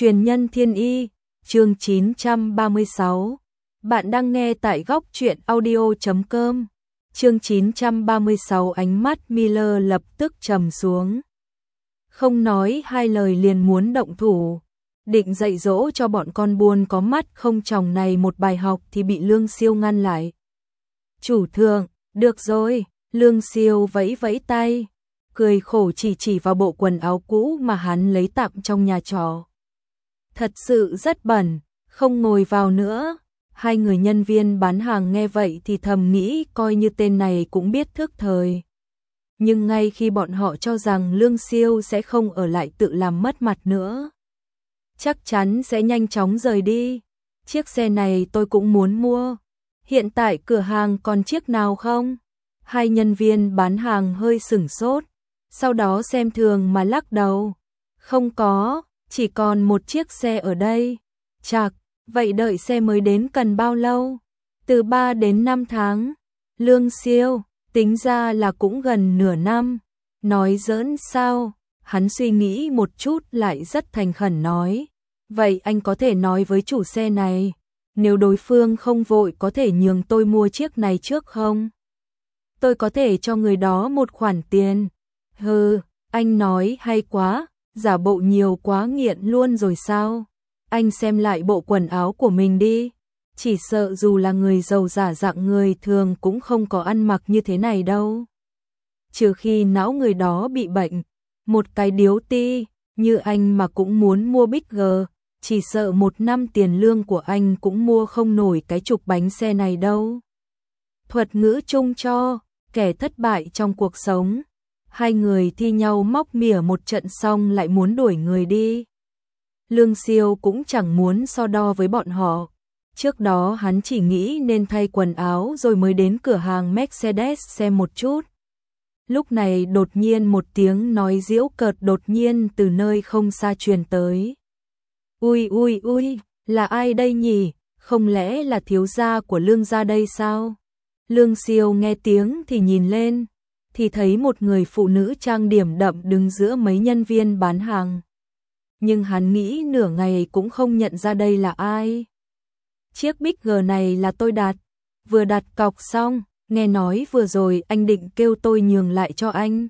Truyền nhân thiên y, chương 936. Bạn đang nghe tại góc truyện audio.com. Chương 936, ánh mắt Miller lập tức trầm xuống. Không nói hai lời liền muốn động thủ, định dạy dỗ cho bọn con buôn có mắt không tròng này một bài học thì bị Lương Siêu ngăn lại. Chủ thượng, được rồi, Lương Siêu vẫy vẫy tay, cười khổ chỉ vào bộ quần áo cũ mà hắn lấy tạm trong nhà trọ. Thật sự rất bẩn, không ngồi vào nữa. Hai người nhân viên bán hàng nghe vậy thì thầm nghĩ coi như tên này cũng biết thức thời. Nhưng ngay khi bọn họ cho rằng Lương Siêu sẽ không ở lại tự làm mất mặt nữa, chắc chắn sẽ nhanh chóng rời đi. Chiếc xe này tôi cũng muốn mua. Hiện tại cửa hàng còn chiếc nào không? Hai nhân viên bán hàng hơi sửng sốt, sau đó xem thường mà lắc đầu. Không có, chỉ còn một chiếc xe ở đây. Chạc, vậy đợi xe mới đến cần bao lâu? Từ 3 đến 5 tháng. Lương Siêu, tính ra là cũng gần nửa năm. Nói giỡn sao? Hắn suy nghĩ một chút lại rất thành khẩn nói. Vậy anh có thể nói với chủ xe này, nếu đối phương không vội có thể nhường tôi mua chiếc này trước không? Tôi có thể cho người đó một khoản tiền. Hừ, anh nói hay quá, giả bộ nhiều quá nghiện luôn rồi sao? Anh xem lại bộ quần áo của mình đi. Chỉ sợ dù là người giàu giả dạng người thường cũng không có ăn mặc như thế này đâu. Trừ khi não người đó bị bệnh. Một cái điếu ti như anh mà cũng muốn mua Big G, chỉ sợ 1 năm tiền lương của anh cũng mua không nổi cái chục bánh xe này đâu. Thuật ngữ chung cho kẻ thất bại trong cuộc sống. Hai người thi nhau móc mỉa một trận xong lại muốn đuổi người đi. Lương Siêu cũng chẳng muốn so đo với bọn họ. Trước đó hắn chỉ nghĩ nên thay quần áo rồi mới đến cửa hàng Mercedes xem một chút. Lúc này đột nhiên một tiếng nói giễu cợt đột nhiên từ nơi không xa truyền tới. Ui ui ui, là ai đây nhỉ? Không lẽ là thiếu gia của Lương gia đây sao? Lương Siêu nghe tiếng thì nhìn lên, thì thấy một người phụ nữ trang điểm đậm đứng giữa mấy nhân viên bán hàng. Nhưng hắn nghĩ nửa ngày cũng không nhận ra đây là ai. Chiếc Big G này là tôi đặt, vừa đặt cọc xong, nghe nói vừa rồi anh định kêu tôi nhường lại cho anh,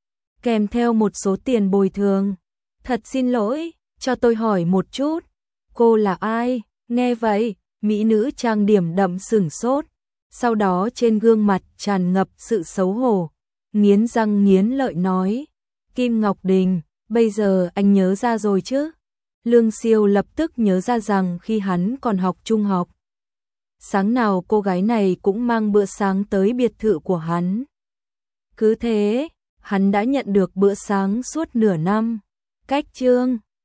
kèm theo một số tiền bồi thường. Thật xin lỗi, cho tôi hỏi một chút, cô là ai? Nghe vậy, mỹ nữ trang điểm đậm sửng sốt, sau đó trên gương mặt tràn ngập sự xấu hổ, nghiến răng nghiến lợi nói, Kim Ngọc Đình, bây giờ anh nhớ ra rồi chứ? Lương Siêu lập tức nhớ ra rằng khi hắn còn học trung học, sáng nào cô gái này cũng mang bữa sáng tới biệt thự của hắn. Cứ thế, hắn đã nhận được bữa sáng suốt nửa năm. Cách chương